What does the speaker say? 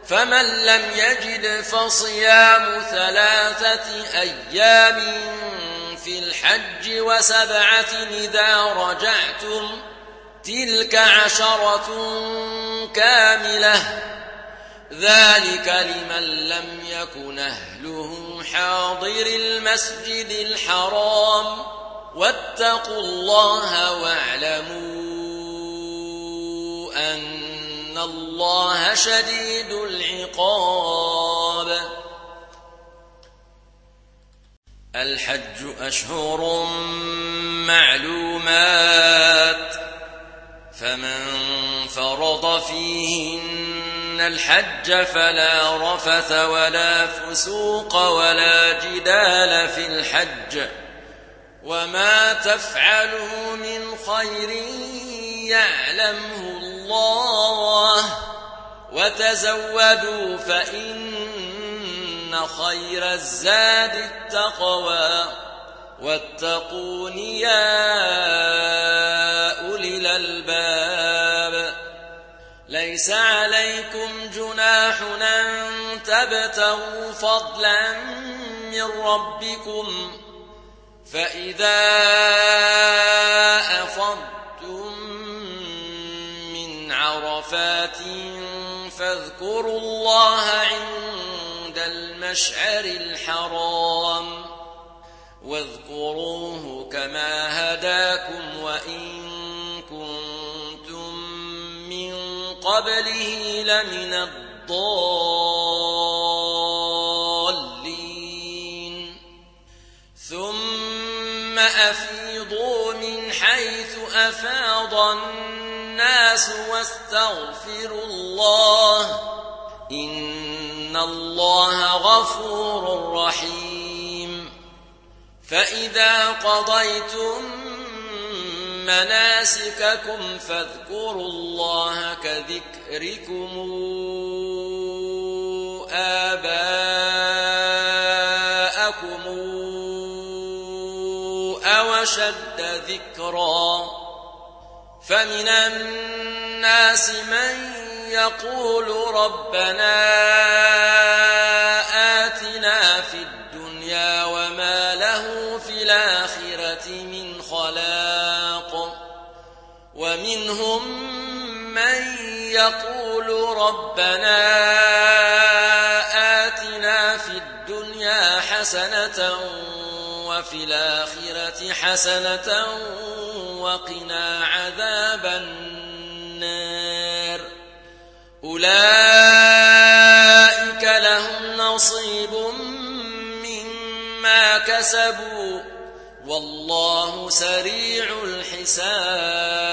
فمن لم يجد فصيام 3 أيام في الحج و7 إذا رجعتم تلك 10 كاملة ذلك لمن لم يكن أهله حاضر المسجد الحرام واتقوا الله واعلموا أن الله شديد العقاب. الحج أشهر معلومات فمن فرض فيهن الحج فلا رفث ولا فسوق ولا جدال في الحج وما تفعلوا من خير يعلمه الله وتزودوا فإن خير الزاد التقوى واتقون يا أولي الألباب. ليس عليكم جناح أن تبتغوا فضلا من ربكم فإذا أفضتم من عرفات فاذكروا الله عند المشعر الحرام واذكروه كما هداكم وإن كنتم من قبله لمن الضالين. ثم أفيضوا من حيث أفاض الناس واستغفروا الله إن الله غفور رحيم. فإذا قضيتم مناسككم فاذكروا الله كذكركم آباءكم أو أشد ذكرا فمن الناس من يقول ربنا آتنا في الدنيا وما له في الآخرة من خلاق ومنهم من يقول ربنا آتنا في الدنيا حسنة وفي الآخرة حسنة وقنا عذاب النار. أولئك لهم نصيب مما كسبوا والله سريع الحساب.